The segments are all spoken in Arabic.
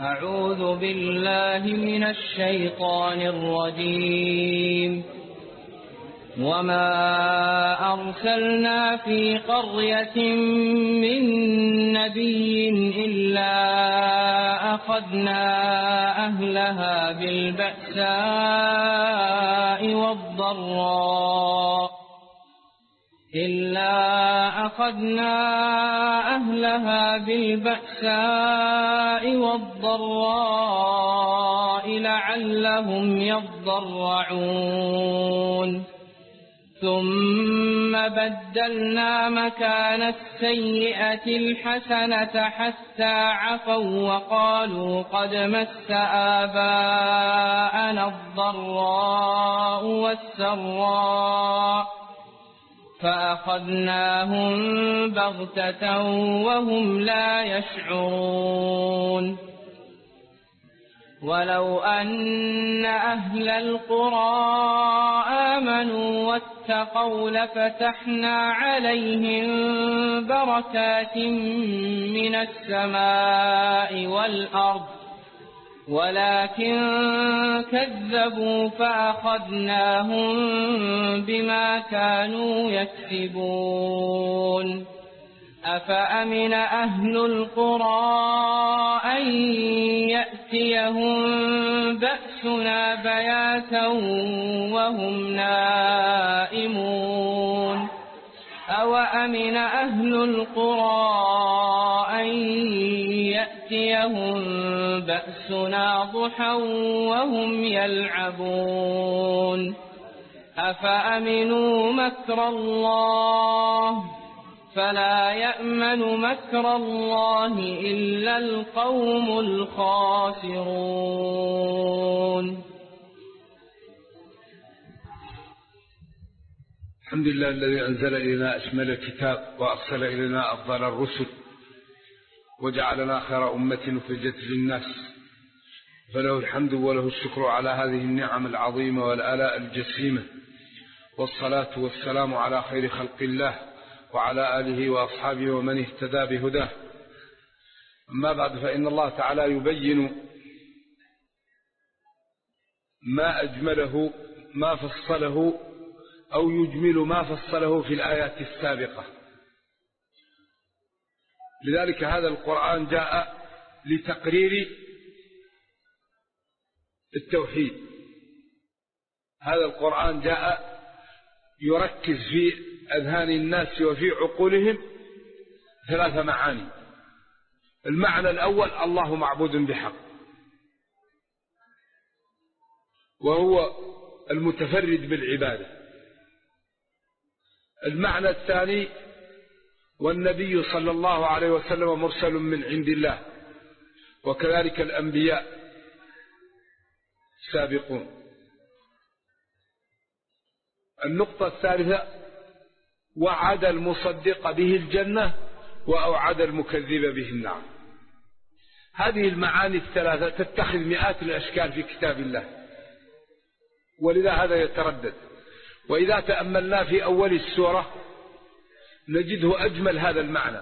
أعوذ بالله من الشيطان الرجيم. وما أرسلنا في قرية من نبي إلا أخذنا أهلها بالبأساء والضراء لعلهم يضرعون. ثم بدلنا مكان السيئة الحسنة حتى عفوا وقالوا قد مس آباءنا الضراء والسراء فأخذناهم بغتة وهم لا يشعرون. ولو أن أهل القرى آمنوا واتقوا لفتحنا عليهم بركات من السماء والأرض ولكن كذبوا فأخذناهم بما كانوا يكسبون. أفأمن أهل القرى أن يأتيهم بأسنا بياتا وهم نائمون. أوأمن أهل القرى أن يأتيهم بأسنا ضحى وهم يلعبون. أفأمنوا مكر الله فلا يأمن مكر الله إلا القوم الخاسرون. الحمد لله الذي أنزل إلينا أشمل الكتاب وأرسل إلينا أفضل الرسل وجعلنا خير أمة أخرجت للناس، فله الحمد وله الشكر على هذه النعم العظيمة والآلاء الجسيمة، والصلاة والسلام على خير خلق الله وعلى آله وأصحابه ومن اهتدى بهداه. أما بعد، فإن الله تعالى يبين ما أجمله ما فصله أو يجمل ما فصله في الآيات السابقة. لذلك هذا القرآن جاء لتقرير التوحيد. هذا القرآن جاء يركز في أذهان الناس وفي عقولهم ثلاث معاني. المعنى الأول: الله معبود بحق، وهو المتفرد بالعبادة. المعنى الثاني: والنبي صلى الله عليه وسلم مرسل من عند الله، وكذلك الأنبياء سابقون. النقطة الثالثة: وعد المصدق به الجنة وأوعد المكذب به النار. هذه المعاني الثلاثة تتخذ مئات الأشكال في كتاب الله، ولذا هذا يتردد. وإذا تأملنا في أول السورة نجده أجمل هذا المعنى: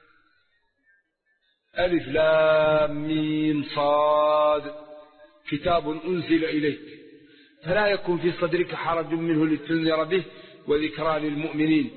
ألف لام ميم صاد، كتاب أنزل إليك فلا يكن في صدرك حرج منه لتنذر به وذكرى للمؤمنين.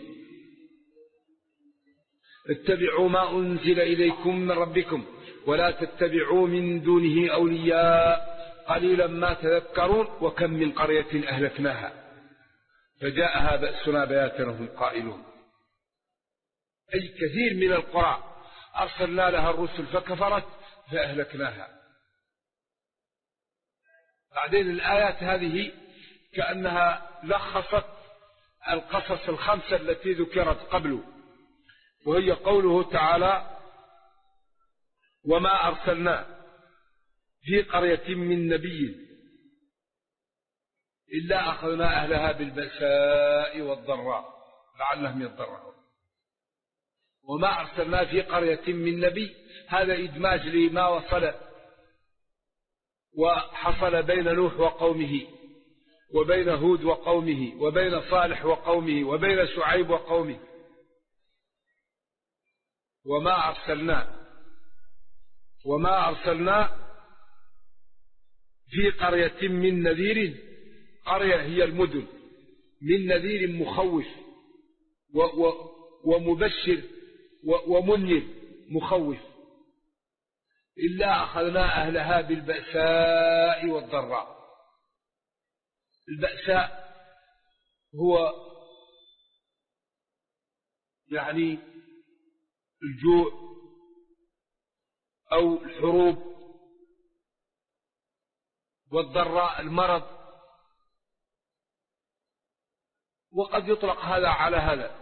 اتبعوا ما أنزل إليكم من ربكم ولا تتبعوا من دونه أولياء قليلا ما تذكرون وكم من قرية أهلكناها فجاءها بأسنا بياتا وهم قائلون. أي كثير من القرى أرسلنا لها الرسل فكفرت فأهلكناها. بعدين الآيات هذه كأنها لخصت القصص الخمسة التي ذكرت قبله، وهي قوله تعالى: وما أرسلنا في قرية من نبي إلا أخذنا أهلها بالبأساء والضراء لعلهم يضرعون. وما أرسلنا في قرية من نبي، هذا إدماج لما وصل وحصل بين نوح وقومه وبين هود وقومه وبين صالح وقومه وبين شعيب وقومه. وما أرسلنا في قرية من نذير، قرية هي المدن، من نذير مخوف ومبشر ومنذر مخوف إلا أخذنا أهلها بالبأساء والضراء. البأساء هو يعني الجوع أو الحروب، والضراء المرض، وقد يطلق هذا على هذا.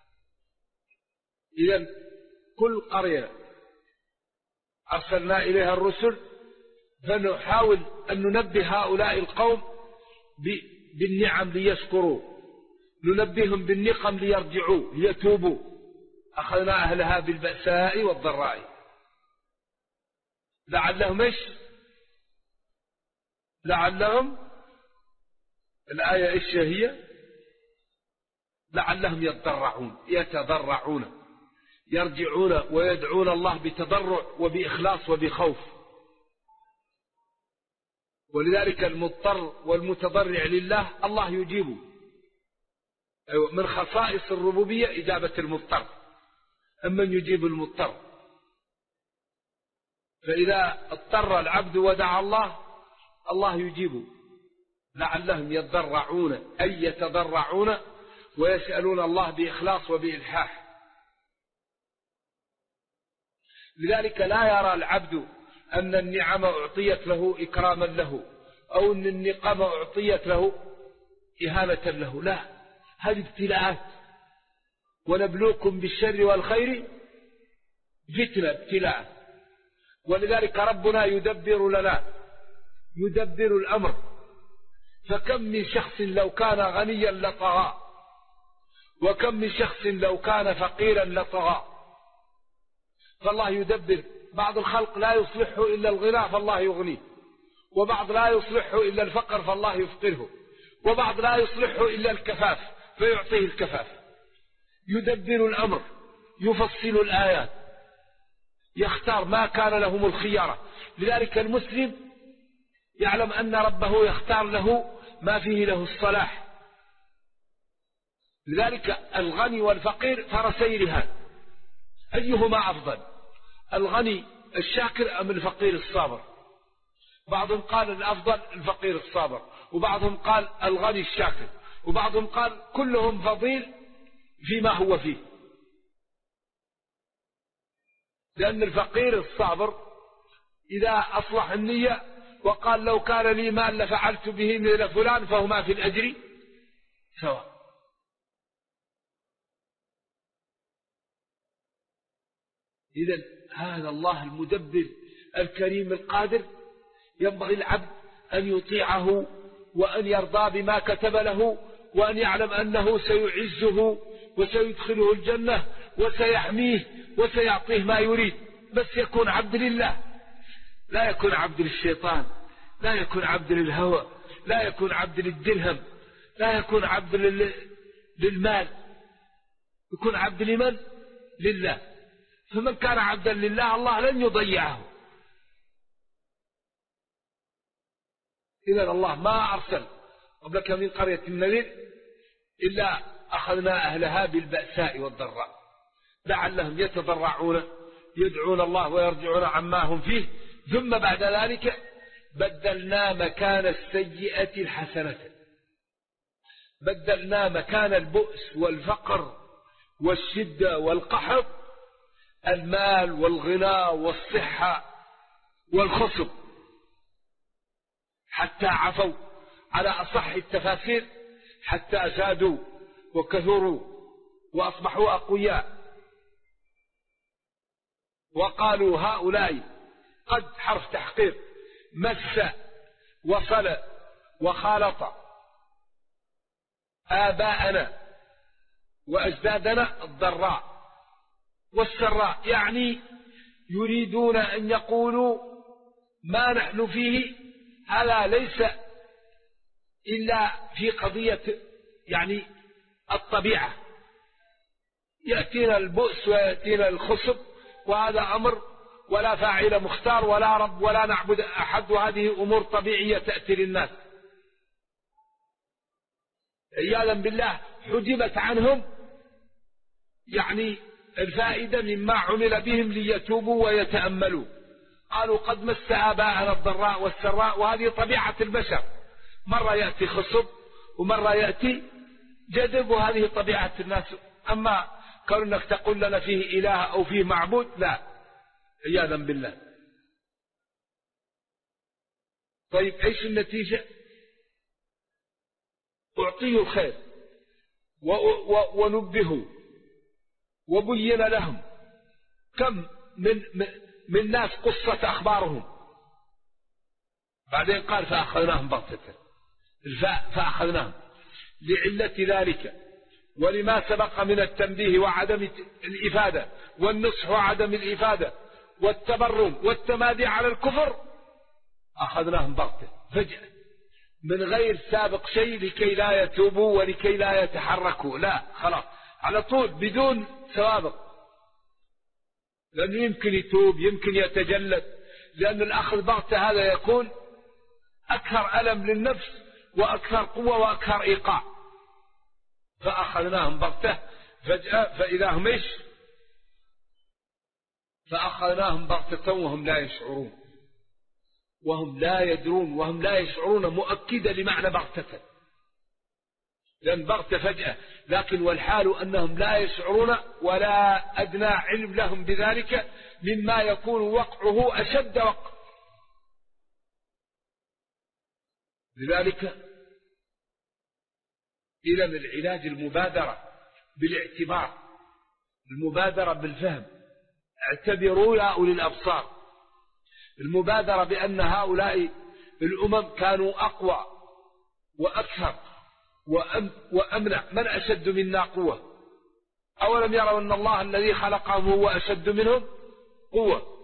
إذن كل قرية أرسلنا إليها الرسل فنحاول أن ننبه هؤلاء القوم بالنعم ليشكروا، ننبههم بالنقم ليرجعوا ليتوبوا. أخذنا أهلها بالبأساء والضراء لعلهم إيش؟ لعلهم، الآية إيش هي؟ لعلهم يتضرعون، يرجعون ويدعون الله بتضرع وبإخلاص وبخوف. ولذلك المضطر والمتضرع لله الله يجيبه. من خصائص الربوبية إجابة المضطر، أما يجيب المضطر. فإذا اضطر العبد ودعا الله، الله يجيبه. لعلهم يتضرعون أي يتضرعون ويسألون الله بإخلاص وبإلحاح. لذلك لا يرى العبد أن النعم أعطيت له إكراما له، أو أن النقم أعطيت له إهانة له. لا، هذه ابتلاءات. ونبلوكم بالشر والخير فتنة، ابتلاء. ولذلك ربنا يدبر لنا، يدبر الأمر. فكم من شخص لو كان غنيا لطغى، وكم من شخص لو كان فقيرا لطغى. فالله يدبر. بعض الخلق لا يصلحه إلا الغنى فالله يغنيه، وبعض لا يصلحه إلا الفقر فالله يفقره، وبعض لا يصلحه إلا الكفاف فيعطيه الكفاف. يدبر الأمر، يفصل الآيات، يختار ما كان لهم الخيارة. لذلك المسلم يعلم أن ربه يختار له ما فيه له الصلاح. لذلك الغني والفقير فرسي رهان، أيهما أفضل؟ الغني الشاكر أم الفقير الصابر؟ بعضهم قال الأفضل الفقير الصابر، وبعضهم قال الغني الشاكر، وبعضهم قال كلهم فضيل فيما هو فيه. لأن الفقير الصابر إذا أصلح النية وقال لو كان لي مال لفعلت به مثل فلان فهما في الأجر سواء. إذن هذا الله المدبر الكريم القادر ينبغي العبد أن يطيعه وأن يرضى بما كتب له، وأن يعلم أنه سيعزه وسيدخله الجنة وسيحميه وسيعطيه ما يريد، بس يكون عبد لله، لا يكون عبد للشيطان، لا يكون عبد للهوى، لا يكون عبد للدرهم، لا يكون عبد للمال، يكون عبد لمن؟ لله. فمن كان عبدا لله الله لن يضيعه. إذن الله ما أرسل قبلك من قرية النذير إلا أخذنا أهلها بالبأساء والضراء لعلهم يتضرعون، يدعون الله ويرجعون عما هم فيه. ثم بعد ذلك بدلنا مكان السيئة الحسنة، بدلنا مكان البؤس والفقر والشدة والقحط المال والغنى والصحة والخصب، حتى عفوا على أصح التفاسير، حتى زادوا وكثروا وأصبحوا أقوياء. وقالوا هؤلاء قد حرف تحقيق مس وصل وخالط آباءنا وأجدادنا الضراء والسراء، يعني يريدون أن يقولوا ما نحن فيه هذا ليس إلا في قضية يعني الطبيعة، يأتينا البؤس ويأتينا الخصب وهذا أمر ولا فاعل مختار ولا رب ولا نعبد أحد، وهذه أمور طبيعية تأتي للناس. عياذا بالله حجبت عنهم يعني الفائدة مما عمل بهم ليتوبوا ويتأملوا. قالوا قد مس آباءنا الضراء والسراء، وهذه طبيعة البشر، مرة يأتي خصب ومرة يأتي جذب، وهذه طبيعة الناس. أما كونك تقول لنا فيه إله أو فيه معبود، لا، عياذا بالله. طيب ايش النتيجة؟ أعطيه الخير ونبهوا وبين لهم. كم من ناس قصت أخبارهم، بعدين قال فأخذناهم بغتة. فأخذناهم لعلة ذلك ولما سبق من التنبيه وعدم الإفادة والنصح وعدم الإفادة والتبرم والتمادي على الكفر، أخذناهم بغتة فجأة من غير سابق شيء لكي لا يتوبوا ولكي لا يتحركوا، لا، خلاص على طول بدون سوابق. لأنه يمكن يتوب، يمكن يتجلد، لأن الأخذ بغتة هذا يكون أكثر ألم للنفس وأكثر قوة وأكثر إيقاع. فأخذناهم بغتة فجأة فإذا هم إيش؟ فأخذناهم بغتة وهم لا يشعرون، وهم لا يدرون، وهم لا يشعرون مؤكدة لمعنى بغتة، لأن بغتة فجأة، لكن والحال أنهم لا يشعرون ولا أدنى علم لهم بذلك، مما يكون وقعه أشد وقع. لذلك إذا العلاج المبادرة بالاعتبار، المبادرة بالفهم. اعتبروا يا أولي الأبصار، المبادرة بأن هؤلاء الأمم كانوا أقوى وأكثر وأمنع، من أشد منا قوة؟ أولم يروا أن الله الذي خلقهم هو أشد منهم قوة؟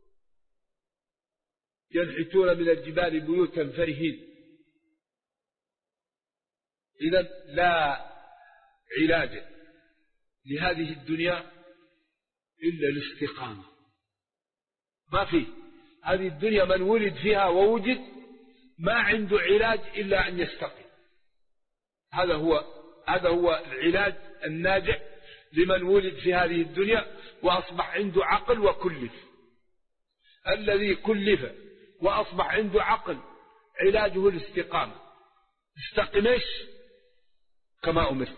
ينحتون من الجبال بيوتا فرهين. إذا لا علاج لهذه الدنيا إلا الاستقامة. ما في هذه الدنيا من ولد فيها ووجد ما عنده علاج إلا أن يستقيم. هذا هو العلاج الناجع لمن ولد في هذه الدنيا وأصبح عنده عقل وكلف. الذي كلف وأصبح عنده عقل علاجه الاستقامة. استقمش كما أمرت،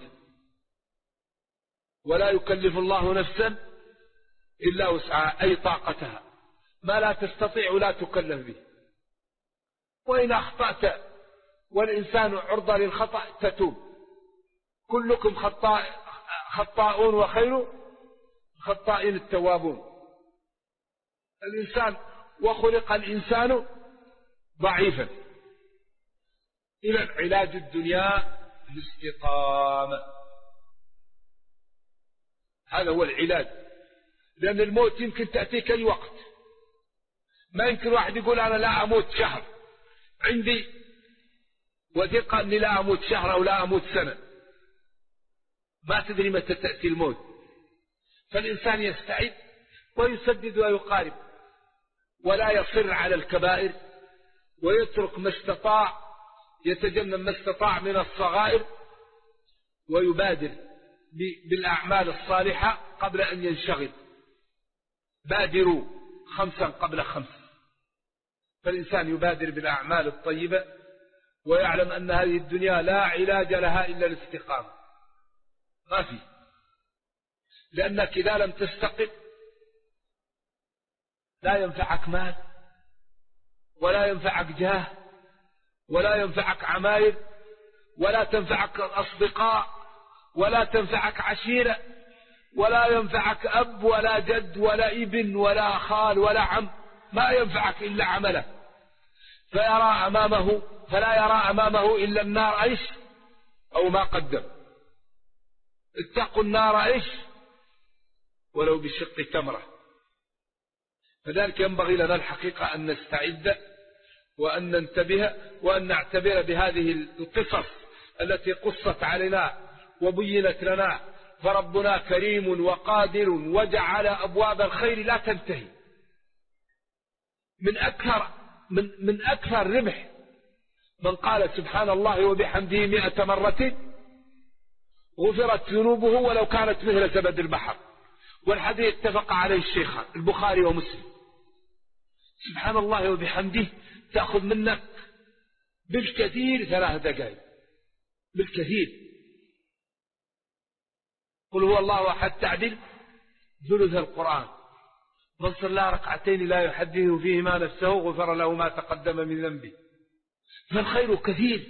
ولا يكلف الله نفسا إلا وسعها، أي طاقتها، ما لا تستطيع لا تكلف به. وإن أخطأت والإنسان عرضة للخطأ تتوب. كلكم خطاؤون وخير خطائين التوابون. الإنسان وخلق الإنسان ضعيفا. إذا علاج الدنيا الاستقامة، هذا هو العلاج. لأن الموت يمكن تأتيك أي وقت. ما يمكن واحد يقول أنا لا أموت شهر، عندي وثقة أني لا أموت شهر أو لا أموت سنة. ما تدري متى تأتي الموت. فالإنسان يستعد ويسدد ويقارب، ولا يصر على الكبائر، ويترك ما استطاع، يتجنب ما استطاع من الصغائر، ويبادر بالأعمال الصالحة قبل أن ينشغل. بادروا 5 قبل 5. فالإنسان يبادر بالأعمال الطيبة ويعلم أن هذه الدنيا لا علاج لها إلا الاستقامة. ما في، لأنك إذا لم تستقم لا ينفعك مال، ولا ينفعك جاه، ولا ينفعك عمايل، ولا تنفعك أصدقاء، ولا تنفعك عشيرة، ولا ينفعك أب ولا جد ولا ابن ولا خال ولا عم. ما ينفعك إلا عمله. فلا يرى أمامه إلا النار إيش أو ما قدم. اتقوا النار إيش ولو بشق تمرة. فذلك ينبغي لنا الحقيقة أن نستعد وأن ننتبه وأن نعتبر بهذه القصص التي قصت علينا وبينت لنا. فربنا كريم وقادر وجعل أبواب الخير لا تنتهي. من أكثر ربح من قال سبحان الله وبحمده 100 مرة غفرت ذنوبه ولو كانت مثل زبد البحر. والحديث اتفق عليه الشيخان البخاري ومسلم. سبحان الله وبحمده تأخذ منك بالكثير 3 دقائق بالكثير. قل هو الله أحد تعدل ثلث القرآن. من صلى ركعتين لا يحدث فيهما نفسه غفر له ما تقدم من ذنبه. فالخير كثير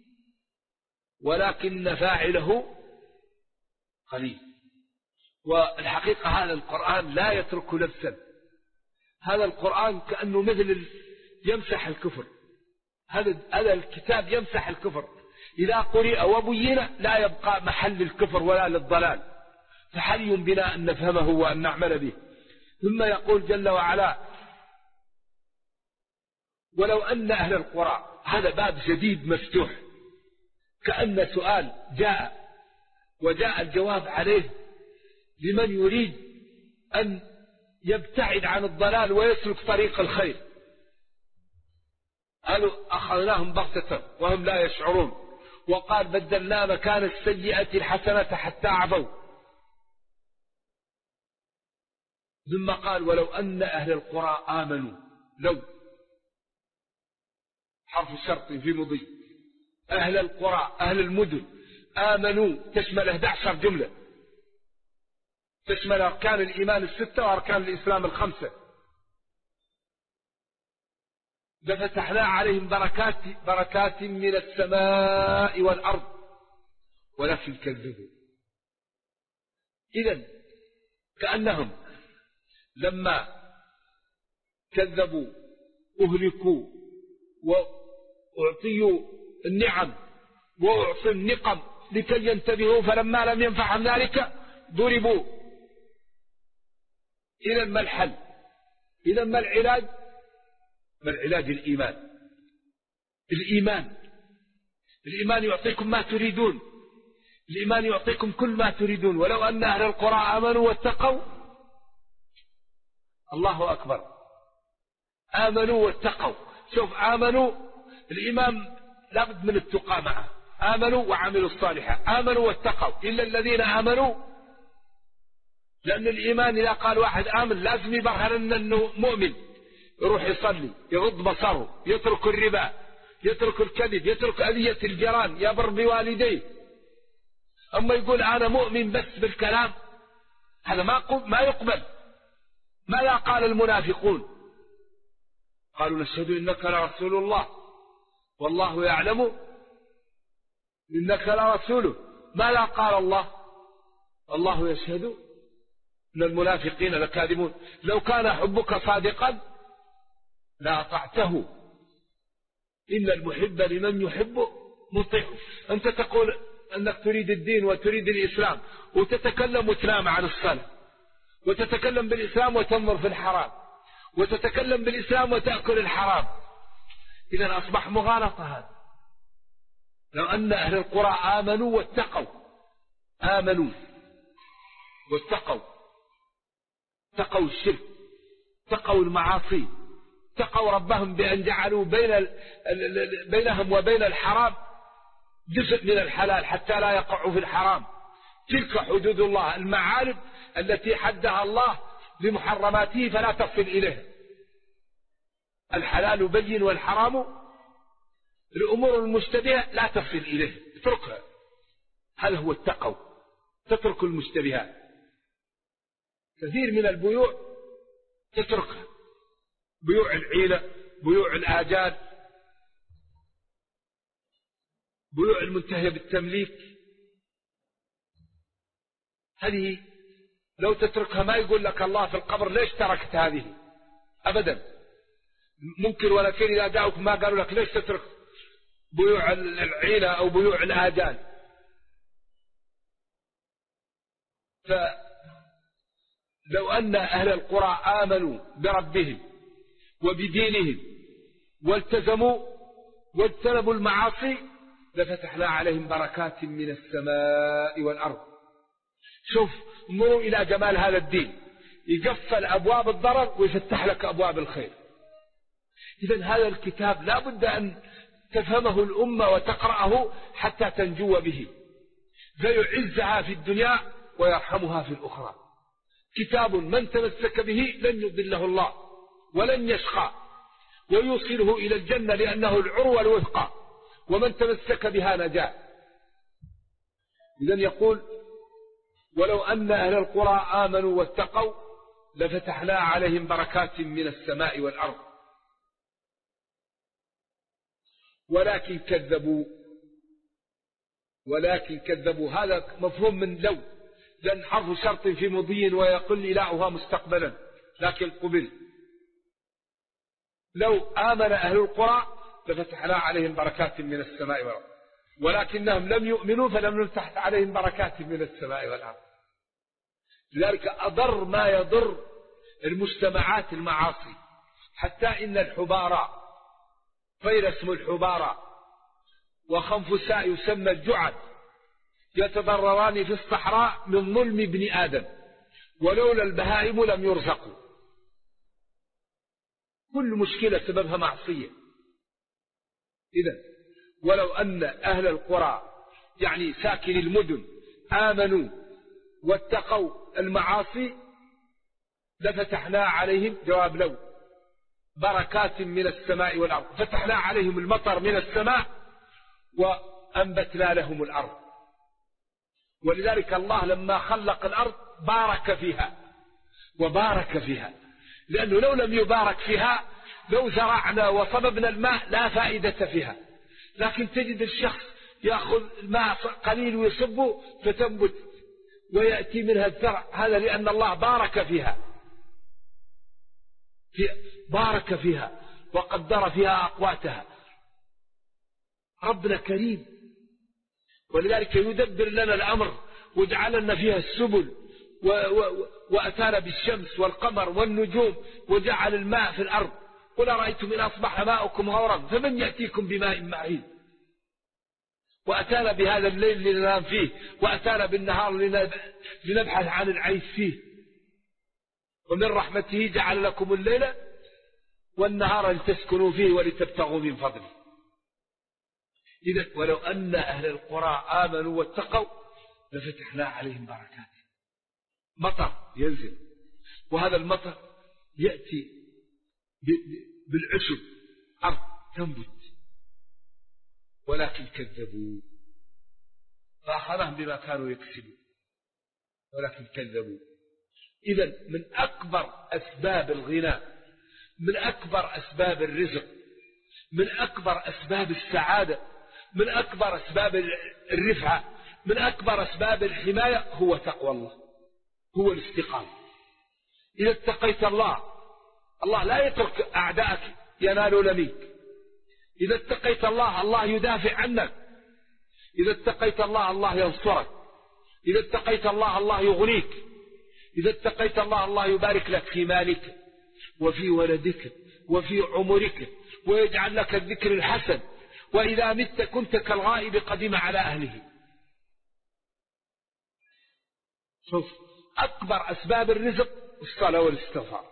ولكن فاعله قليل. والحقيقة هذا القرآن لا يترك نفسا. هذا القرآن كأنه مثل يمسح الكفر. هذا الكتاب يمسح الكفر. إذا قرئ وبين لا يبقى محل الكفر ولا للضلال. فحري بنا أن نفهمه وأن نعمل به. ثم يقول جل وعلا ولو أن أهل القرى. هذا باب جديد مفتوح كأن سؤال جاء وجاء الجواب عليه لمن يريد أن يبتعد عن الضلال ويسلك طريق الخير. قالوا أخذناهم بغتة وهم لا يشعرون. وقال بدلنا مكان السيئة الحسنة حتى عفوا. ثم قال ولو أن أهل القرى آمنوا. لو حرف شرط في مضي. أهل القرى أهل المدن آمنوا تشمل 11 جملة. تشمل أركان الإيمان 6 وأركان الإسلام 5. لفتحنا عليهم بركات من السماء والأرض ولكن كذبوا. إذن كأنهم لما كذبوا أهلكوا وأعطيوا النعم وأعطوا النقم لكي ينتبهوا. فلما لم ينفعهم ذلك ضربوا. إذن ما الحل؟ إذن ما العلاج؟ ما العلاج؟ الإيمان يعطيكم ما تريدون. الإيمان يعطيكم كل ما تريدون. ولو أن أهل القرى آمنوا واتقوا. الله أكبر. آمنوا واتقوا. شوف آمنوا الإيمان لابد من التقى معه. آمنوا وعملوا الصالحات. آمنوا واتقوا. إلا الذين آمنوا. لأن الإيمان إذا قال واحد آمن لازم يبرهن أنه مؤمن. يروح يصلي يغض بصره يترك الربا يترك الكذب يترك أذية الجيران يبر بوالديه. أما يقول أنا مؤمن بس بالكلام هذا ما يقبل. ماذا قال المنافقون؟ قالوا نشهد إنك لرسول الله والله يعلم إنك لرسوله. ماذا قال الله؟ الله يشهد إن المنافقين لكاذبون. لو كان حبك صادقا لأطعته إن المحب لمن يحب مطيع. أنت تقول أنك تريد الدين وتريد الإسلام وتتكلم وتنام عن الصلاة وتتكلم بالإسلام وتنظر في الحرام وتتكلم بالإسلام وتأكل الحرام. إذن أصبح مغالطة هذا. لو أن أهل القرى آمنوا واتقوا. آمنوا واتقوا. اتقوا الشرك اتقوا المعاصي اتقوا ربهم بأن جعلوا بينهم وبين الحرام جزء من الحلال حتى لا يقعوا في الحرام. تلك حدود الله المعارف التي حدها الله لمحرماته فلا تصل إليه. الحلال بين والحرام الأمور المشتبهة لا تصل إليه اتركها. هذا هو التقوى. تترك المشتبهات. كثير من البيوع تتركها. بيوع العيلة بيوع الآجال بيوع المنتهية بالتمليك. هذه لو تتركها ما يقول لك الله في القبر ليش تركت هذه أبدا. ممكن ولكن إذا جاءوك ما قالوا لك ليش تترك بيوع العيلة أو بيوع الآجال. فلو أن أهل القرى آمنوا بربهم وبدينهم والتزموا واجتنبوا المعاصي لفتحنا عليهم بركات من السماء والأرض. شوف انظروا إلى جمال هذا الدين. يقفل أبواب الضرر ويفتح لك أبواب الخير. إذن هذا الكتاب لا بد أن تفهمه الأمة وتقرأه حتى تنجو به، فيعزها في الدنيا ويرحمها في الأخرى. كتاب من تمسك به لن يضله الله ولن يشقى، ويوصله إلى الجنة لأنه العروة الوثقى، ومن تمسك بها نجا. إذن يقول: ولو أن أهل القرى آمنوا واتقوا لفتحنا عليهم بركات من السماء والأرض ولكن كذبوا. هذا مفهوم من لو، لأن حرف شرط في مضي ويقل إلاؤها مستقبلا، لكن قبل. لو آمن أهل القرى لفتحنا عليهم بركات من السماء والأرض ولكنهم لم يؤمنوا فلم نفتح عليهم بركات من السماء والأرض. لذلك أضر ما يضر المجتمعات المعاصي، حتى إن الحبارى، طير اسمه الحبارى وخنفساء يسمى الجعد، يتضرران في الصحراء من ظلم ابن آدم، ولولا البهائم لم يرزقوا. كل مشكلة سببها معصية. إذن ولو أن أهل القرى يعني ساكن المدن آمنوا واتقوا المعاصي لفتحنا عليهم، جواب لو، بركات من السماء والأرض. فتحنا عليهم المطر من السماء وأنبتنا لهم الأرض. ولذلك الله لما خلق الأرض بارك فيها وبارك فيها، لأنه لو لم يبارك فيها لو زرعنا وصببنا الماء لا فائدة فيها. لكن تجد الشخص يأخذ الماء قليل ويصبه فتنبت ويأتي منها الزرع، هذا لأن الله بارك فيها وقدر فيها أقواتها. ربنا كريم، ولذلك يدبر لنا الأمر وجعل لنا فيها السبل وأتانا بالشمس والقمر والنجوم وجعل الماء في الأرض. قل أرأيتم إن أصبح ماؤكم غورا فمن يأتيكم بماء معين. وأتانا بهذا الليل لننام فيه، وأتانا بالنهار لنبحث عن العيش فيه. ومن رحمته جعل لكم الليل والنهار لتسكنوا فيه ولتبتغوا من فضله. إذن ولو أن أهل القرى آمنوا واتقوا لفتحنا عليهم بركات. مطر ينزل، وهذا المطر يأتي بالعشب، أرض تنبت، ولكن كذبوا فأخذهم بما كانوا يكسبون، ولكن كذبوا. إذن من أكبر أسباب الغنى، من أكبر أسباب الرزق، من أكبر أسباب السعادة، من أكبر أسباب الرفعة، من أكبر أسباب الحماية هو تقوى الله، هو الاستقامة. إذا اتقيت الله، الله لا يترك أعداءك ينالون منك. إذا اتقيت الله، الله يدافع عنك. إذا اتقيت الله، الله ينصرك. إذا اتقيت الله، الله يغنيك. إذا اتقيت الله، الله يبارك لك في مالك وفي ولدك وفي عمرك، ويجعل لك الذكر الحسن، وإذا مت كنت كالغائب قدم على أهله. شوف، أكبر أسباب الرزق الصلاة والاستغفار،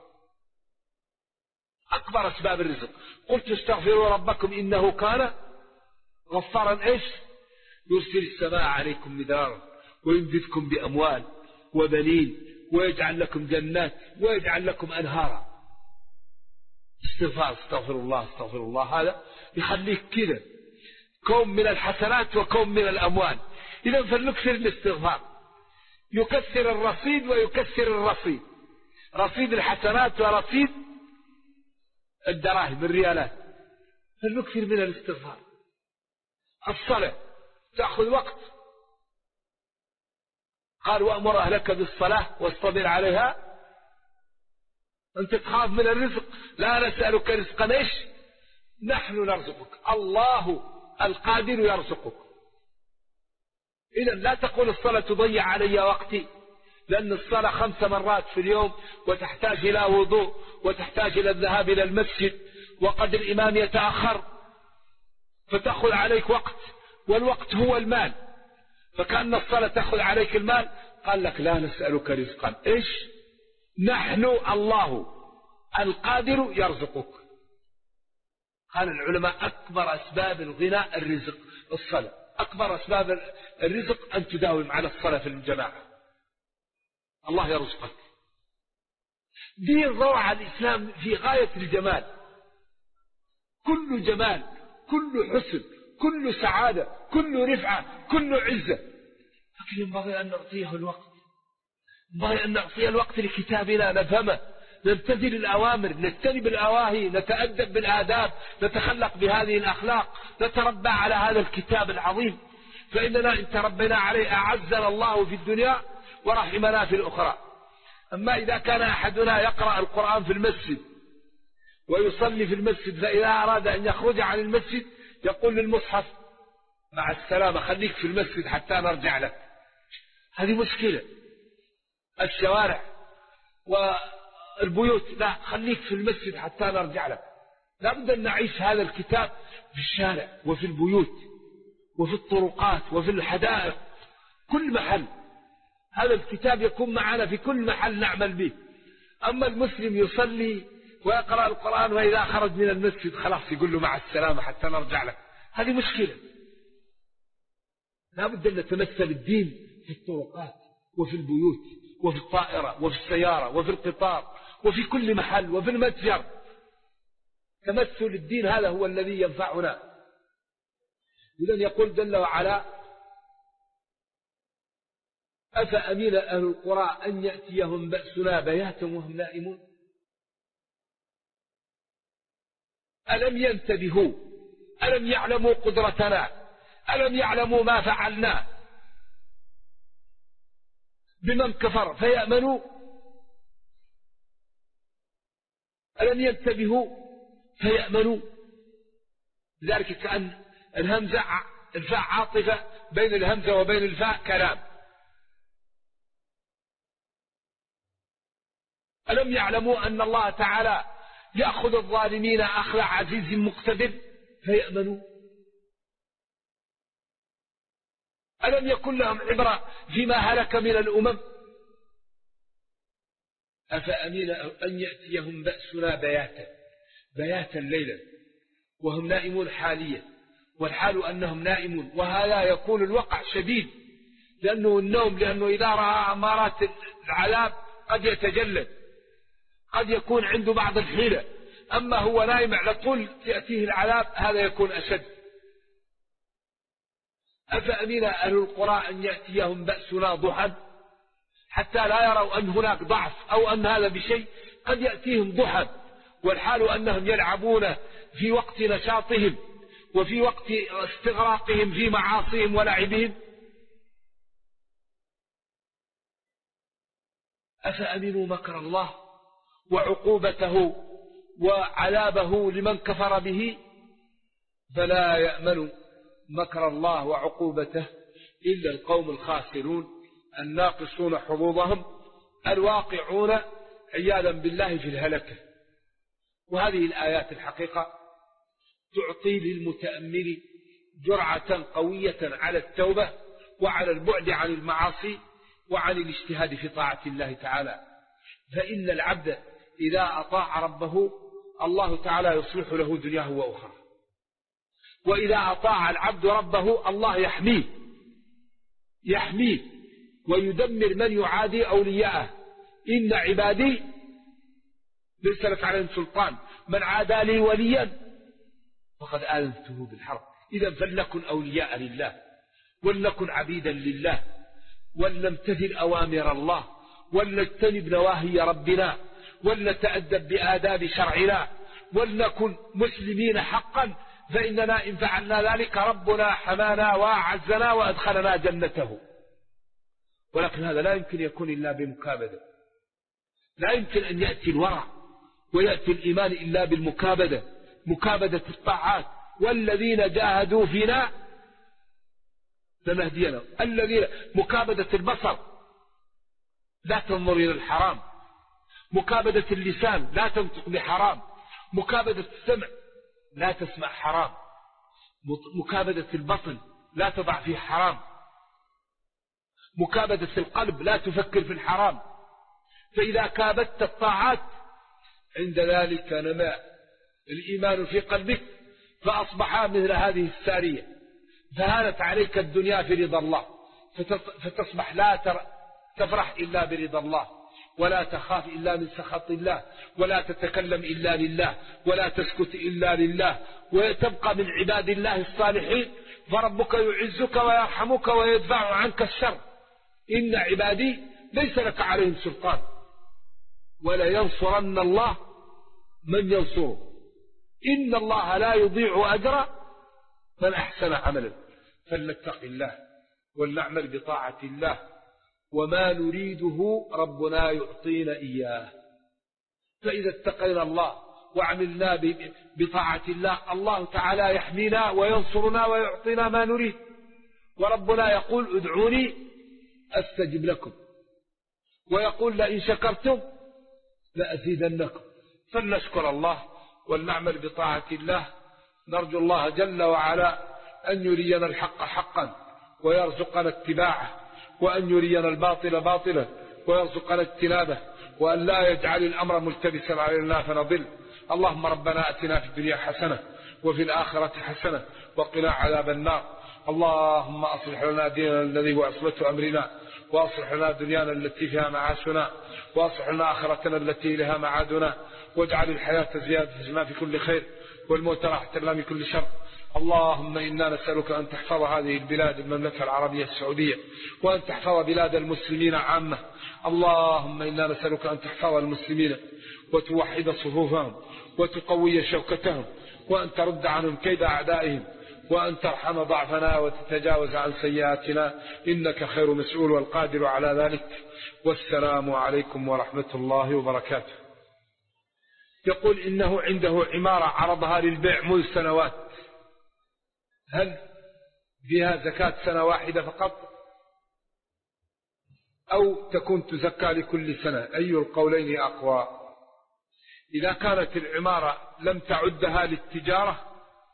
أكبر أسباب الرزق. قلت استغفروا ربكم إنه كان غفارا. إيش؟ يرسل السماء عليكم مدرارا ويمددكم بأموال وبنين ويجعل لكم جنات ويجعل لكم أنهارا. استغفار، استغفر الله استغفر الله، هذا يخليك كذا كوم من الحسنات وكوم من الأموال. إذا فلنكثر الاستغفار، يكسر الرصيد ويكسر الرصيد، رصيد الحسنات ورصيد الدراهم الريالات. فلنكثر من الاستغفار. الصلاة تأخذ وقت، قال وأمر أهلك بالصلاة واصطبر عليها. أنت تخاف من الرزق، لا نسألك رزقا، إيش؟ نحن نرزقك، الله القادر يرزقك. إذن لا تقول الصلاة تضيع علي وقتي، لأن الصلاة 5 مرات في اليوم، وتحتاج إلى وضوء، وتحتاج إلى الذهاب إلى المسجد، وقد الإمام يتأخر، فتأخذ عليك وقت، والوقت هو المال، فكأن الصلاة تأخذ عليك المال. قال لك لا نسألك رزقا، إيش؟ نحن الله القادر يرزقك. قال العلماء أكبر أسباب الغنى الرزق الصلاة، أكبر أسباب الرزق أن تداوم على الصلاة في الجماعة، الله يرزقك. دين روعة الإسلام في غاية الجمال، كل جمال، كل حسن، كل سعادة، كل رفعة، كل عزة، لكن ينبغي أن نعطيه الوقت، ينبغي أن نعطيه الوقت لكتابنا نفهمه، نمتثل الأوامر، نجتنب الأواهي، نتأدب بالآداب، نتخلق بهذه الأخلاق، نتربى على هذا الكتاب العظيم، فإننا إن تربينا عليه أعزنا الله في الدنيا ورحمنا في الأخرى. أما إذا كان أحدنا يقرأ القرآن في المسجد ويصلي في المسجد، فإذا أراد أن يخرج عن المسجد يقول للمصحف مع السلامة خليك في المسجد حتى نرجع لك. هذه مشكلة. الشوارع والبيوت لا، خليك في المسجد حتى نرجع لك. لا بد أن نعيش هذا الكتاب في الشارع وفي البيوت وفي الطرقات وفي الحدائق، كل محل هذا الكتاب يكون معنا في كل محل نعمل به. أما المسلم يصلي ويقرأ القرآن وإذا خرج من المسجد خلاص يقول له مع السلامة حتى نرجع لك، هذه مشكلة. لا بد أن نتمثل الدين في الطرقات وفي البيوت وفي الطائرة وفي السيارة وفي القطار وفي كل محل وفي المتجر. تمثل الدين هذا هو الذي ينفعنا. إذن يقول جل وعلا: أفأمن أهل القرى أن يأتيهم بأسنا بياتا وهم نائمون. ألم ينتبهوا؟ ألم يعلموا قدرتنا؟ ألم يعلموا ما فعلنا بمن كفر فيأمنوا؟ ألم ينتبهوا فيأمنوا؟ لذلك كأن الهمزة الفاء عاطفة بين الهمزة وبين الفاء كلام. ألم يعلموا أن الله تعالى يأخذ الظالمين أخذ عزيز مقتدر فيأمنوا؟ ألم يكن لهم عبرة فيما هلك من الأمم؟ أفأمن أن يأتيهم بأسنا بياتا ليلا وهم نائمون حاليا، والحال أنهم نائمون، وهذا يكون الوقع شديد لأنه إذا رأى أمارات العذاب قد يتجلد، قد يكون عنده بعض الحيلة. أما هو نائم على طول يأتيه العذاب، هذا يكون أشد. أفأمن أهل القرى أن يأتيهم بأسنا ضحى حتى لا يروا أن هناك ضعف أو أن هذا بشيء، قد يأتيهم ضحى والحال أنهم يلعبون في وقت نشاطهم وفي وقت استغراقهم في معاصيهم ولعبهم. أفأمنوا مكر الله وعقوبته وعذابه لمن كفر به؟ فلا يأمن مكر الله وعقوبته إلا القوم الخاسرون الناقصون حظوظهم الواقعون عياذا بالله في الهلكة. وهذه الآيات الحقيقة تعطي للمتأمل جرعة قوية على التوبة وعلى البعد عن المعاصي وعن الاجتهاد في طاعة الله تعالى. فإن العبد إذا أطاع ربه الله تعالى يصلح له دنياه وأخرى، وإذا أطاع العبد ربه الله يحميه ويدمر من يعادي أولياءه. إن عبادي ليس لك عليهم سلطان، من عادى لي وليا فقد آذنته بالحرب. إذا فلنكن أولياء لله، ولنكن عبيدا لله، ولنمتثل أوامر الله، ولنجتنب نواهي ربنا، ولنتأدب بآداب شرعنا، ولنكن مسلمين حقا. فإننا إن فعلنا ذلك ربنا حمانا وأعزنا وأدخلنا جنته. ولكن هذا لا يمكن يكون إلا بمكابدة. لا يمكن أن يأتي الورع ويأتي الإيمان إلا بالمكابدة، مكابدة الطاعات. والذين جاهدوا فينا لنهدينا. الذين مكابدة البصر لا تنظر إلى الحرام، مكابدة اللسان لا تنطق بحرام، مكابدة السمع لا تسمع حرام، مكابدة البطن لا تضع فيه حرام، مكابدة القلب لا تفكر في الحرام. فإذا كابدت الطاعات عند ذلك نما الإيمان في قلبك فأصبحا مثل هذه السارية، فهانت عليك الدنيا في رضا الله، فتصبح لا تفرح إلا برضا الله، ولا تخاف إلا من سخط الله، ولا تتكلم إلا لله، ولا تسكت إلا لله، وتبقى من عباد الله الصالحين. فربك يعزك ويرحمك ويدفع عنك الشر. إن عبادي ليس لك عليهم سلطان، ولا ينصرن الله من ينصره، إن الله لا يضيع أجر من أحسن عملا. فلنتق الله ولنعمل بطاعة الله، وما نريده ربنا يعطينا إياه. فإذا اتقينا الله وعملنا بطاعة الله، الله تعالى يحمينا وينصرنا ويعطينا ما نريد. وربنا يقول ادعوني أستجب لكم، ويقول لئن شكرتم لأزيدنكم. فلنشكر الله ولنعمل بطاعة الله. نرجو الله جل وعلا أن يرينا الحق حقا ويرزقنا اتباعه، وأن يرينا الباطل باطلا ويرزقنا اجتنابه، وأن لا يجعل الأمر ملتبسا علينا فنضل. اللهم ربنا أتنا في الدنيا حسنة وفي الآخرة حسنة وقنا عذاب النار. اللهم أصلح لنا ديننا الذي هو عصمة أمرنا، وأصلح لنا دنيانا التي فيها معاشنا، وأصلح لنا آخرتنا التي لها معادنا، واجعل الحياة زيادة لنا في كل خير والموت راحة لنا من كل شر. اللهم إنا نسألك أن تحفظ هذه البلاد المملكة العربية السعودية، وأن تحفظ بلاد المسلمين عامة. اللهم إنا نسألك أن تحفظ المسلمين وتوحد صفوفهم وتقوي شوكتهم، وأن ترد عنهم كيد أعدائهم، وأن ترحم ضعفنا وتتجاوز عن سيئاتنا، إنك خير مسؤول والقادر على ذلك. والسلام عليكم ورحمة الله وبركاته. يقول إنه عنده عمارة عرضها للبيع منذ سنوات، هل فيها زكاة سنة واحدة فقط أو تكون تزكى لكل سنة؟ أي القولين أقوى؟ إذا كانت العمارة لم تعدها للتجارة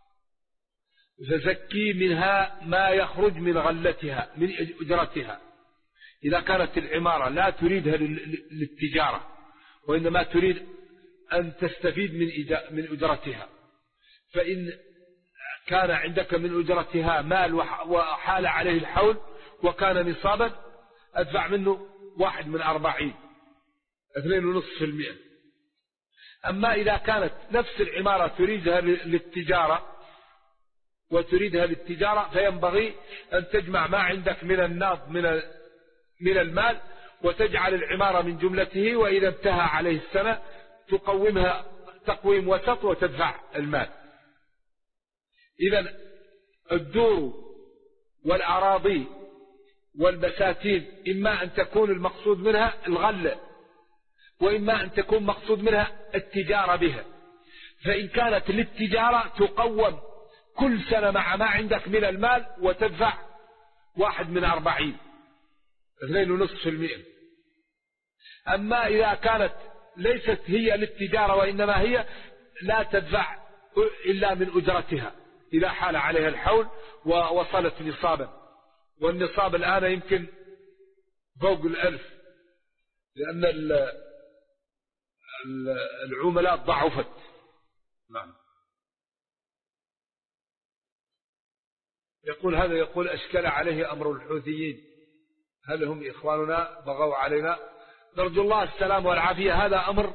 فزكي منها ما يخرج من غلتها من أجرتها. إذا كانت العمارة لا تريدها للتجارة وإنما تريد أن تستفيد من أجرتها، فإن كان عندك من أجرتها مال وحال عليه الحول وكان نصابا، أدفع منه 1/40، 2.5%. أما إذا كانت نفس العمارة تريدها للتجارة وتريدها للتجارة فينبغي أن تجمع ما عندك من الناض من المال وتجعل العمارة من جملته، وإذا انتهى عليه السنة تقومها تقويم وسط وتدفع المال. إذن الدور والأراضي والبساتين إما أن تكون المقصود منها الغلة، وإما أن تكون مقصود منها التجارة بها. فإن كانت للتجارة تقوم كل سنة مع ما عندك من المال وتدفع 1/40، 2.5%. أما إذا كانت ليست هي للتجارة وإنما هي لا تدفع إلا من أجرتها إذا حال عليها الحول ووصلت نصابا، والنصاب الآن يمكن فوق 1000، لأن العملات ضعفت. نعم. يقول أشكل عليه أمر الحوثيين، هل هم إخواننا بغوا علينا؟ نرجو الله السلام والعافية. هذا أمر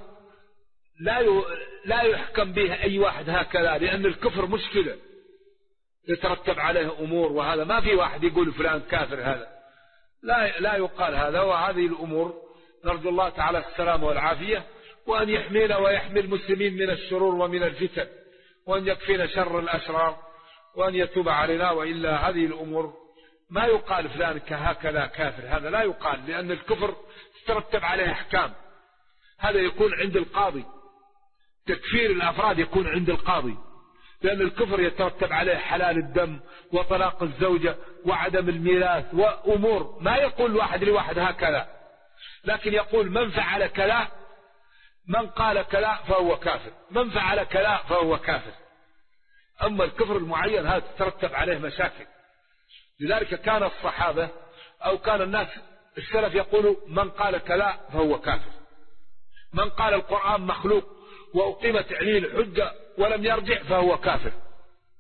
لا يحكم به أي واحد هكذا، لأن الكفر مشكلة يترتب عليه أمور، وهذا ما في واحد يقول فلان كافر، هذا لا يقال هذا. وهذه الأمور نرجو الله تعالى السلام والعافية، وأن يحمينا ويحمي المسلمين من الشرور ومن الفتن، وأن يكفينا شر الأشرار، وأن يتوب علينا. وإلا هذه الأمور ما يقال فلان هكذا كافر، هذا لا يقال، لأن الكفر تترتب عليه أحكام. هذا يكون عند القاضي، تكفير الأفراد يكون عند القاضي، لأن الكفر يترتب عليه حلال الدم وطلاق الزوجة وعدم الميراث وأمور. ما يقول واحد لواحد هكذا، لكن يقول من فعل كذا، من قال كذا فهو كافر، من فعل كذا فهو كافر. أما الكفر المعين هذا تترتب عليه مشاكل. لذلك كان الصحابة أو كان الناس السلف يقولوا من قال كذا فهو كافر، من قال القرآن مخلوق وأقيمت عليه الحجة ولم يرجع فهو كافر.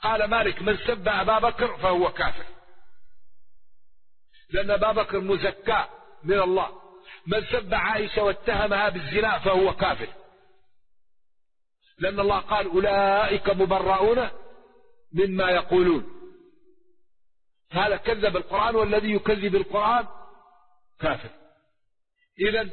قال مالك من سب أبا بكر فهو كافر، لأن أبا بكر مزكى من الله. من سب عائشة واتهمها بالزنا فهو كافر، لأن الله قال أولئك مبرؤون مما يقولون. هذا كذب القرآن، والذي يكذب القرآن كافر. إذن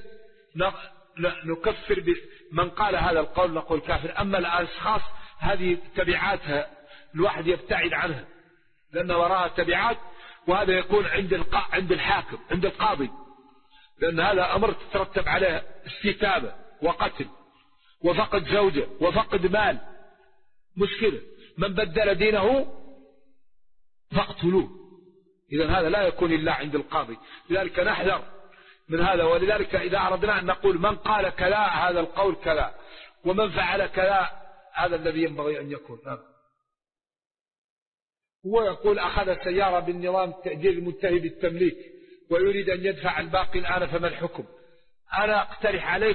نكفر من قال هذا القول نقول كافر. أما الأشخاص هذه تبعاتها الواحد يبتعد عنها، لأن وراها تبعات، وهذا يكون عند الحاكم عند القاضي، لأن هذا أمر تترتب عليه استتابة وقتل وفقد زوجة وفقد مال، مشكلة. من بدل دينه فاقتلوه. إذن هذا لا يكون إلا عند القاضي، لذلك نحذر من هذا. ولذلك إذا أردنا أن نقول من قال كذا هذا القول كذا، ومن فعل كذا هذا الذي ينبغي أن يكون. هو يقول أخذ سيارة بالنظام تأجير المنتهي بالتمليك ويريد أن يدفع الباقي الآن، فما الحكم؟ أنا أقترح عليك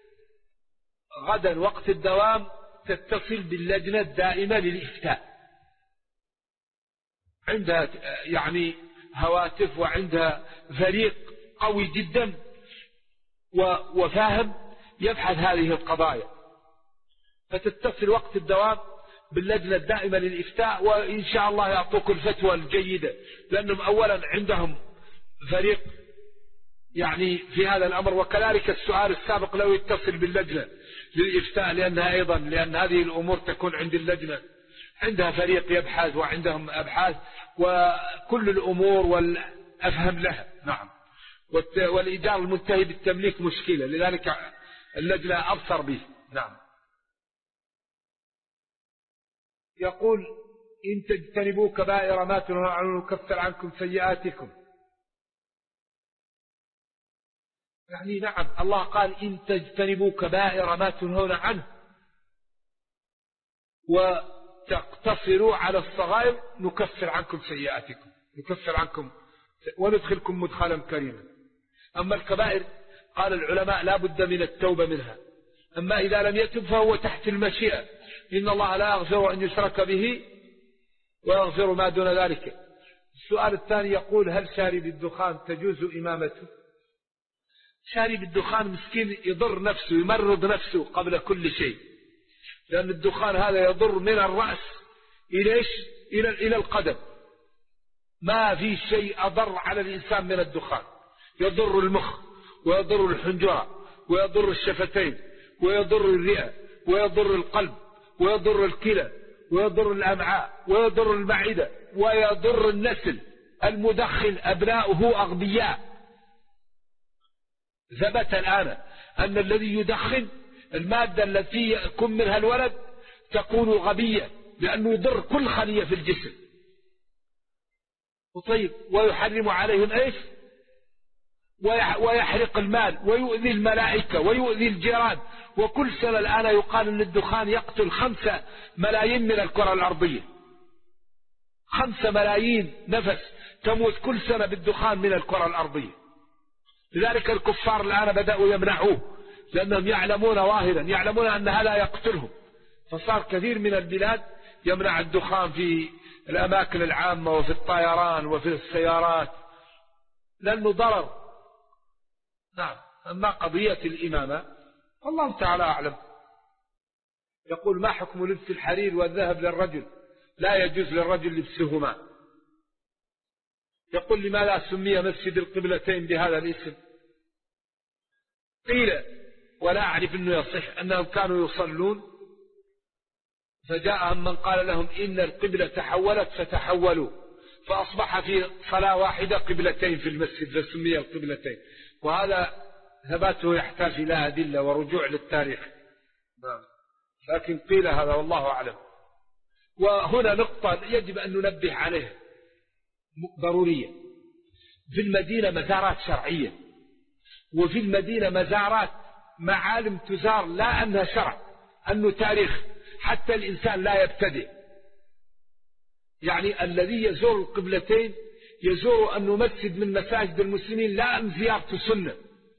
غدا وقت الدوام تتصل باللجنة الدائمة للإفتاء، عندها يعني هواتف وعندها فريق قوي جدا وفاهم يبحث هذه القضايا، فتتصل وقت الدوام باللجنة الدائمة للإفتاء، وإن شاء الله يعطوك الفتوى الجيدة، لأنهم أولا عندهم فريق يعني في هذا الأمر. وكذلك السؤال السابق لو يتصل باللجنة للإفتاء، لأن هذه الأمور تكون عند اللجنة، عندها فريق يبحث وعندهم أبحاث وكل الأمور والأفهم لها. نعم. والإيجار المنتهي بالتمليك مشكلة، لذلك اللجنة أبصر به. نعم. يقول إن تجتنبوا كبائر ما تنهون عنه نكفر عنكم سيئاتكم. يعني نعم، الله قال إن تجتنبوا كبائر ما تنهون عنه وتقتصروا على الصغائر نكفر عنكم سيئاتكم، نكفر عنكم وندخلكم مدخلا كريما. أما الكبائر قال العلماء لا بد من التوبة منها، أما إذا لم يتب فهو تحت المشيئة، إن الله لا يغفر أن يشرك به ويغفر ما دون ذلك. السؤال الثاني يقول هل شارب الدخان تجوز إمامته؟ شارب الدخان مسكين يضر نفسه، يمرض نفسه قبل كل شيء، لأن الدخان هذا يضر من الرأس إلى القدم. ما في شيء أضر على الإنسان من الدخان، يضر المخ ويضر الحنجرة ويضر الشفتين ويضر الرئة ويضر القلب ويضر الكلى ويضر الأمعاء ويضر المعدة ويضر النسل. المدخن أبناؤه أغبياء. ثبت الآن أن الذي يدخن المادة التي يكون منها الولد تكون غبية، لأنه يضر كل خلية في الجسم. وطيب ويحرم عليهم إيش؟ ويحرق المال ويؤذي الملائكة ويؤذي الجيران. وكل سنة الآن يقال أن الدخان يقتل 5 ملايين من الكرة الأرضية. 5 ملايين نفس تموت كل سنة بالدخان من الكرة الأرضية. لذلك الكفار الآن بدأوا يمنعوه، لأنهم يعلمون ظاهرا يعلمون أن هذا يقتلهم، فصار كثير من البلاد يمنع الدخان في الأماكن العامة وفي الطيران وفي السيارات لأنه ضرر. نعم. أما قضية الإمامة الله تعالى أعلم. يقول ما حكم لبس الحرير والذهب للرجل؟ لا يجوز للرجل لبسهما. يقول لماذا سمي مسجد القبلتين بهذا الاسم؟ قيل ولا أعرف أنه يصح أنهم كانوا يصلون فجاءهم من قال لهم إن القبلة تحولت فتحولوا، فأصبح في صلاة واحدة قبلتين في المسجد فسمي القبلتين، وهذا ثباته يحتاج إلى أدلة ورجوع للتاريخ. لكن قيل هذا والله أعلم. وهنا نقطة يجب أن ننبه عليها ضرورية. في المدينة مزارات شرعية، وفي المدينة مزارات معالم تزار لا أنها شرع، أنه تاريخ، حتى الإنسان لا يبتدئ. يعني الذي يزور القبلتين يزور أنه مسجد من مساجد المسلمين، لا أن زيارة سنة،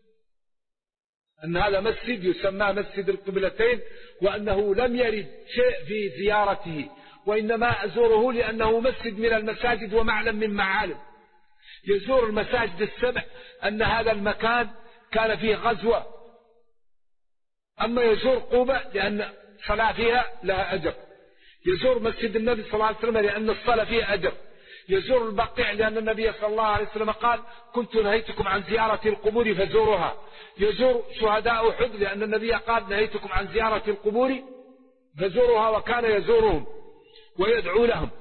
أن هذا مسجد يسمى مسجد القبلتين، وأنه لم يرد شيء في زيارته وإنما أزوره لأنه مسجد من المساجد ومعلم من معالم. يزور المساجد السبع أن هذا المكان كان فيه غزوة. أما يزور قوبة لأن صلاة فيها لها أجر. يزور مسجد النبي صلى الله عليه وسلم لأن الصلاة فيها أجر. يزور البقيع لأن النبي صلى الله عليه وسلم قال كنت نهيتكم عن زيارة القبور فزوروها. يزور شهداء أحد لأن النبي قال نهيتكم عن زيارة القبور فزوروها، وكان يزورهم ويدعو لهم.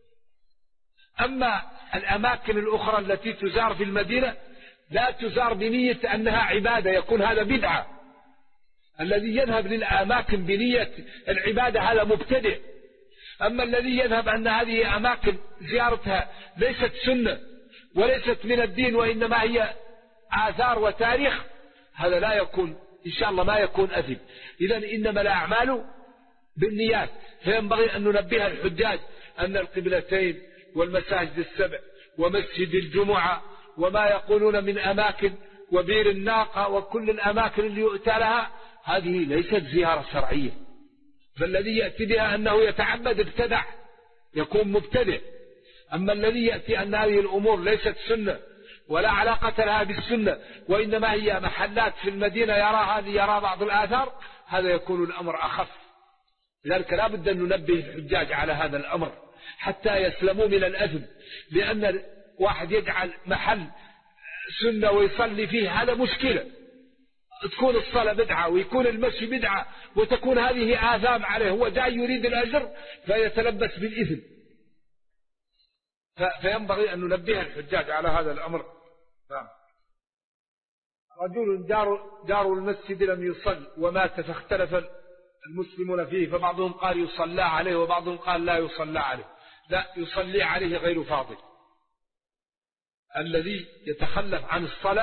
أما الأماكن الأخرى التي تزار في المدينة لا تزار بنية أنها عبادة، يكون هذا بدعة. الذي يذهب للأماكن بنية العبادة هذا مبتدئ. أما الذي يذهب أن هذه أماكن زيارتها ليست سنة وليست من الدين وإنما هي آثار وتاريخ، هذا لا يكون إن شاء الله ما يكون أثم. إذن إنما الأعمال بالنيات. فينبغي أن ننبه الحجاج أن القبلتين والمساجد السبع ومسجد الجمعة وما يقولون من أماكن وبير الناقة وكل الأماكن اللي يؤتى لها هذه ليست زيارة شرعية. فالذي يأتي بها أنه يتعبد ابتدع، يكون مبتدع. أما الذي يأتي أن هذه الأمور ليست سنة ولا علاقة لها بالسنة وإنما هي محلات في المدينة يراها ليرى بعض الآثار، هذا يكون الأمر أخف. لذلك لا بد أن ننبه الحجاج على هذا الأمر حتى يسلموا من الأثم. لأن واحد يجعل محل سنة ويصلي فيه هذا مشكلة، تكون الصلاة بدعة ويكون المشي بدعة وتكون هذه آثام عليه. هو جاي يريد الأجر فيتلبس بالإثم. فينبغي أن ننبه الحجاج على هذا الأمر. رجل جار المسجد لم يصل ومات فاختلف المسلمون فيه، فبعضهم قال يصلى عليه وبعضهم قال لا يصلى عليه. لا، يصلي عليه غير فاضل. الذي يتخلف عن الصلاة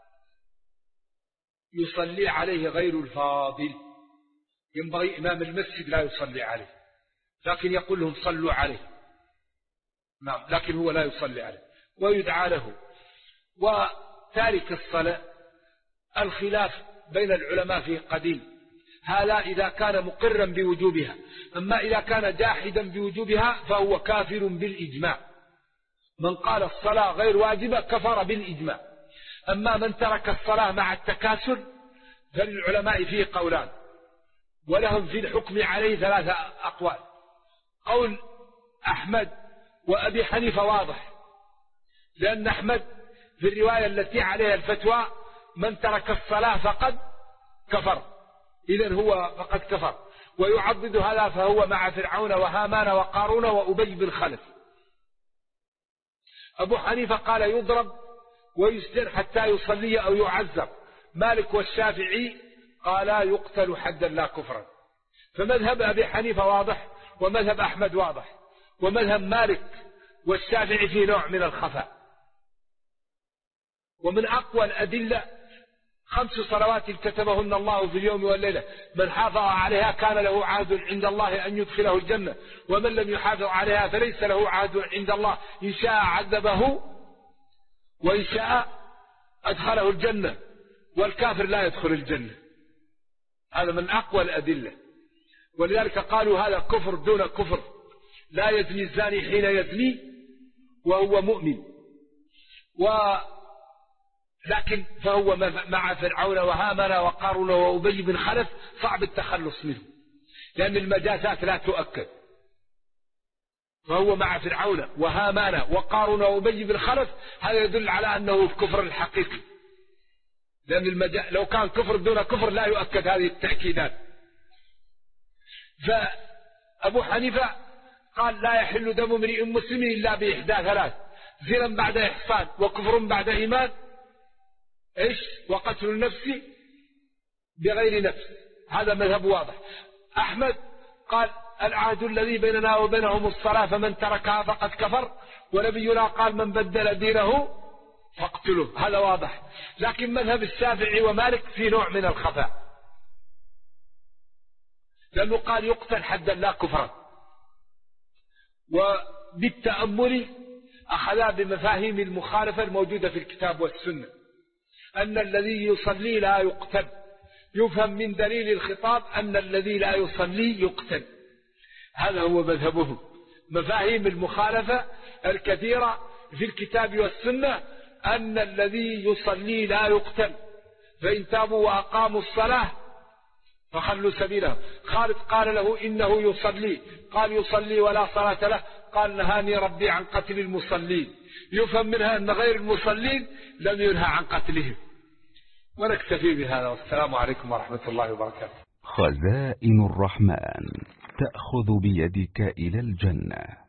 يصلي عليه غير الفاضل. ينبغي إمام المسجد لا يصلي عليه، لكن يقول لهم صلوا عليه. نعم، لكن هو لا يصلي عليه ويدعى له. وتارك الصلاة الخلاف بين العلماء فيه قديم. هذا إذا كان مقرا بوجوبها، أما إذا كان جاحدا بوجوبها فهو كافر بالإجماع. من قال الصلاة غير واجبة كفر بالإجماع. أما من ترك الصلاة مع التكاسل فللعلماء فيه قولان، ولهم في الحكم عليه 3 أقوال. قول أحمد وأبي حنيفة واضح، لأن أحمد في الرواية التي عليها الفتوى من ترك الصلاة فقد كفر، إذن هو فقد كفر. ويعضد هذا فهو مع فرعون وهامان وقارون وأبي بن خلف. أبو حنيفة قال يضرب ويسجن حتى يصلي أو يعذب. مالك والشافعي قالا يقتل حدا لا كفرا. فمذهب أبي حنيفة واضح ومذهب أحمد واضح، ومذهب مالك والشافعي في نوع من الخفاء. ومن أقوى الأدلة 5 صلوات كتبهن الله في اليوم والليلة، من حافظ عليها كان له عهد عند الله أن يدخله الجنة، ومن لم يحافظ عليها فليس له عهد عند الله، إن شاء عذبه وإن شاء أدخله الجنة، والكافر لا يدخل الجنة. هذا من أقوى الأدلة. ولذلك قالوا هذا كفر دون كفر. لا يزني الزاني حين يزني وهو مؤمن، لكن فهو مع فرعون وهامان وقارون وأبي بن خلف صعب التخلص منه، لأن المجازات لا تؤكد. فهو مع فرعون وهامان وقارون وأبي بن خلف، هذا يدل على أنه الكفر الحقيقي، لأن لو كان كفر دون كفر لا يؤكد هذه التأكيدات. فأبو حنيفة قال لا يحل دم امرئ مسلم إلا بإحدى 3: زنا بعد إحصان، وكفر بعد إيمان، وقتل النفس بغير نفس. هذا مذهب واضح. أحمد قال العهد الذي بيننا وبينهم الصلاة فمن تركها فقد كفر، ونبينا قال من بدل دينه فاقتله. هذا واضح. لكن مذهب الشافعي ومالك في نوع من الخفاء، لأنه قال يقتل حدا لا كفرا. وبالتأمل أخذا بمفاهيم المخالفة الموجودة في الكتاب والسنة، أن الذي يصلي لا يقتل. يفهم من دليل الخطاب أن الذي لا يصلي يقتل. هذا هو مذهبهم. مفاهيم المخالفة الكثيرة في الكتاب والسنة أن الذي يصلي لا يقتل، فإن تابوا وأقاموا الصلاة فخلوا سبيله. خالد قال له إنه يصلي، قال يصلي ولا صلاة له، قال نهاني ربي عن قتل المصلين. يفهم منها أن غير المصلين لم ينهى عن قتلهم. ونكتفي بهذا، والسلام عليكم ورحمة الله وبركاته. خزائن الرحمن تأخذ بيدك إلى الجنة.